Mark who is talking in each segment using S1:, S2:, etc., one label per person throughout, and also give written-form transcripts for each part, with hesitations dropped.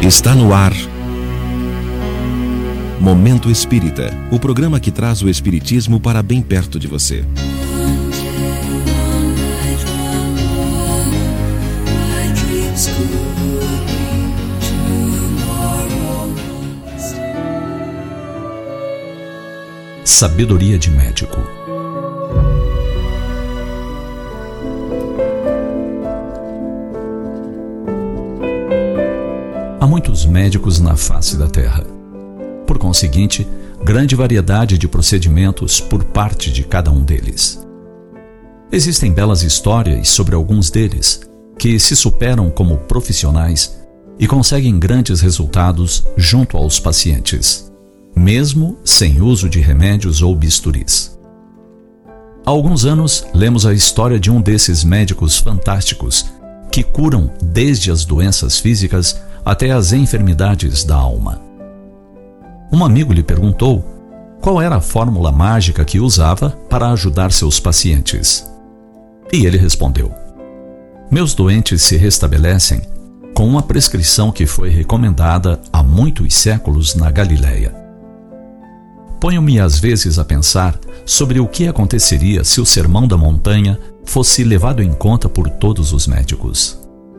S1: Está no ar Momento Espírita, o programa que traz o espiritismo para bem perto de você.
S2: Sabedoria de médico. Há muitos médicos na face da Terra. Por conseguinte, grande variedade de procedimentos por parte de cada um deles. Existem belas histórias sobre alguns deles, que se superam como profissionais e conseguem grandes resultados junto aos pacientes, mesmo sem uso de remédios ou bisturis. Há alguns anos, lemos a história de um desses médicos fantásticos que curam desde as doenças físicas até as enfermidades da alma. Um amigo lhe perguntou qual era a fórmula mágica que usava para ajudar seus pacientes. E ele respondeu: "Meus doentes se restabelecem com uma prescrição que foi recomendada há muitos séculos na Galileia. Ponho-me às vezes a pensar sobre o que aconteceria se o Sermão da Montanha fosse levado em conta por todos os médicos.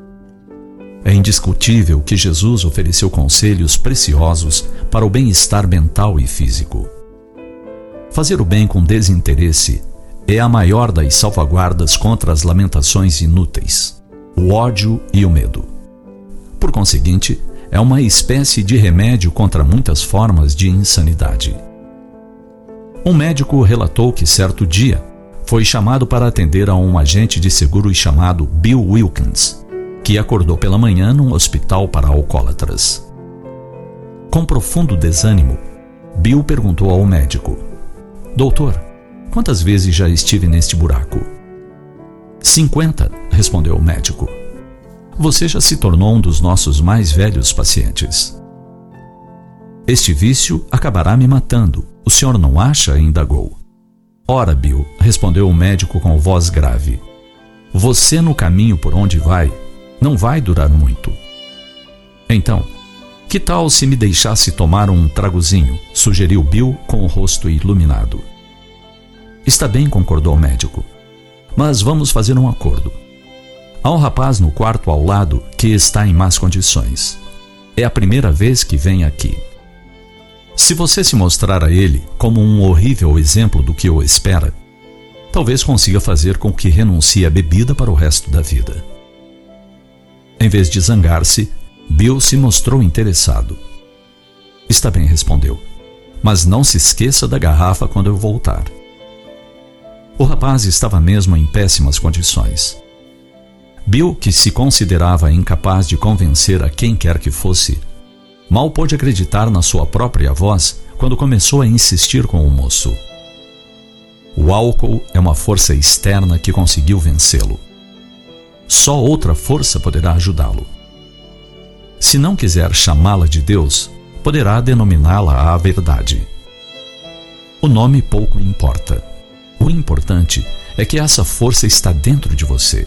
S2: É indiscutível que Jesus ofereceu conselhos preciosos para o bem-estar mental e físico. Fazer o bem com desinteresse é a maior das salvaguardas contra as lamentações inúteis, o ódio e o medo. Por conseguinte, é uma espécie de remédio contra muitas formas de insanidade." Um médico relatou que certo dia foi chamado para atender a um agente de seguros chamado Bill Wilkins, que acordou pela manhã num hospital para alcoólatras. Com profundo desânimo, Bill perguntou ao médico: "Doutor, quantas vezes já estive neste buraco?" 50, respondeu o médico. "Você já se tornou um dos nossos mais velhos pacientes." "Este vício acabará me matando, o senhor não acha?" indagou. "Ora, Bill", respondeu o médico com voz grave, "você no caminho por onde vai, não vai durar muito." "Então, que tal se me deixasse tomar um tragozinho?" sugeriu Bill com o rosto iluminado. "Está bem", concordou o médico, "mas vamos fazer um acordo. Há um rapaz no quarto ao lado que está em más condições. É a primeira vez que vem aqui. Se você se mostrar a ele como um horrível exemplo do que o espera, talvez consiga fazer com que renuncie à bebida para o resto da vida." Em vez de zangar-se, Bill se mostrou interessado. "Está bem", respondeu, "mas não se esqueça da garrafa quando eu voltar." O rapaz estava mesmo em péssimas condições. Bill, que se considerava incapaz de convencer a quem quer que fosse, mal pôde acreditar na sua própria voz quando começou a insistir com o moço. O álcool é uma força externa que conseguiu vencê-lo. Só outra força poderá ajudá-lo. Se não quiser chamá-la de Deus, poderá denominá-la a verdade. O nome pouco importa. O importante é que essa força está dentro de você.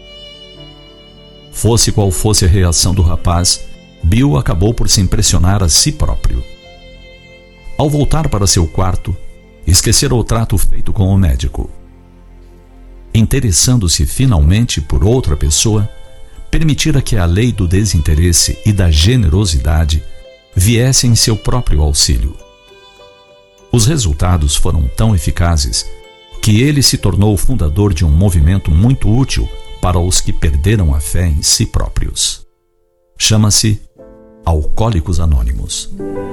S2: Fosse qual fosse a reação do rapaz, Bill acabou por se impressionar a si próprio. Ao voltar para seu quarto, esquecera o trato feito com o médico. Interessando-se finalmente por outra pessoa, permitira que a lei do desinteresse e da generosidade viesse em seu próprio auxílio. Os resultados foram tão eficazes que ele se tornou o fundador de um movimento muito útil para os que perderam a fé em si próprios. Chama-se Alcoólicos Anônimos.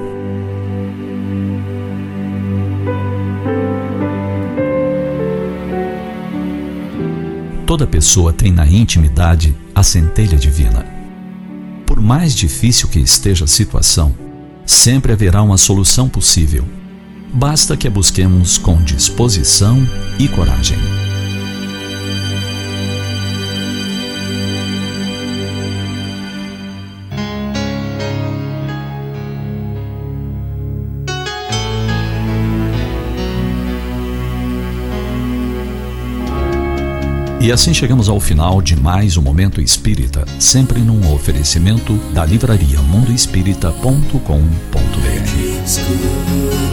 S2: Toda pessoa tem na intimidade a centelha divina. Por mais difícil que esteja a situação, sempre haverá uma solução possível. Basta que a busquemos com disposição e coragem. E assim chegamos ao final de mais um Momento Espírita, sempre num oferecimento da livraria mundoespírita.com.br.